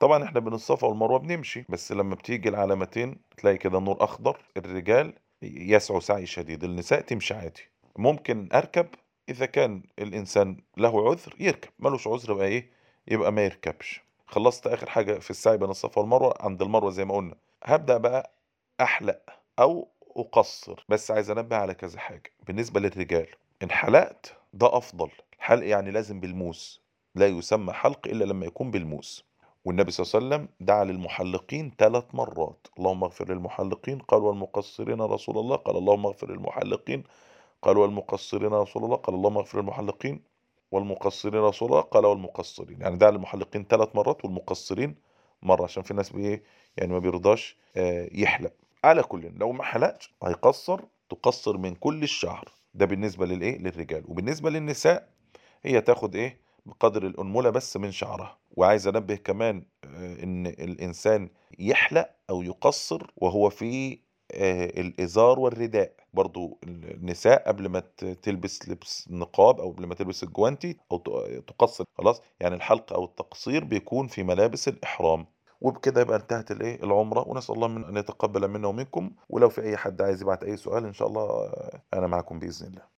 طبعًا إحنا بين الصفا والمروة بنمشي، بس لمّا بتيجي العلامتين تلاقي كده نور أخضر، الرجال يسعوا سعي شديد، النساء تمشي عادي. ممكن أركب إذا كان الإنسان له عذر يركب، ما لوش عذر يبقى إيه، يبقى ما يركبش. خلّصت آخر حاجة في السعي بين الصفا والمروة، عند المروة زي ما قُلنا، هابدأ بقى أحلق أو أقصّر، بس عايز أنبّه على كذا حاجة. بالنسبة للرجال، إن حلقت ده أفضل، الحلق يعني لازم بالموس، لا يُسمى حلق إلا لمّا يكون بالموس. والنبي صلى الله عليه وسلم دعا للمحلقين 3 مرات، اللهم اغفر للمحلقين، قال والمقصرين رسول الله، قال اللهم اغفر للمحلقين، قال والمقصرين رسول الله، قال اللهم اغفر للمحلقين والمقصرين رسول الله، قال والمقصرين. يعني دعا للمحلقين 3 مرات والمقصرين مرة، عشان في ناس يعني ما بيرضاش يحلق. على كُلٍ لو ما حلقش هيقصّر، تقصّر من كل الشعر، ده بالنسبة للرجال. وبالنسبة للنساء هي تاخد بقدر الأنملة بس من شعرها. وعايز أنبه كمان إن الإنسان يحلق أو يقصّر وهو في الإزار والرداء، برضه النساء قبل ما تلبس لبس النقاب أو قبل ما تلبس الجوانتي أو تقصّر خلاص، يعني الحلق أو التقصير بيكون في ملابس الإحرام. وبكده يبقى انتهت العُمرة، ونسأل الله أن يتقبل منا ومنكم. ولو في أي حد عايز يبعت أي سؤال إن شاء الله أنا معاكم بإذن الله.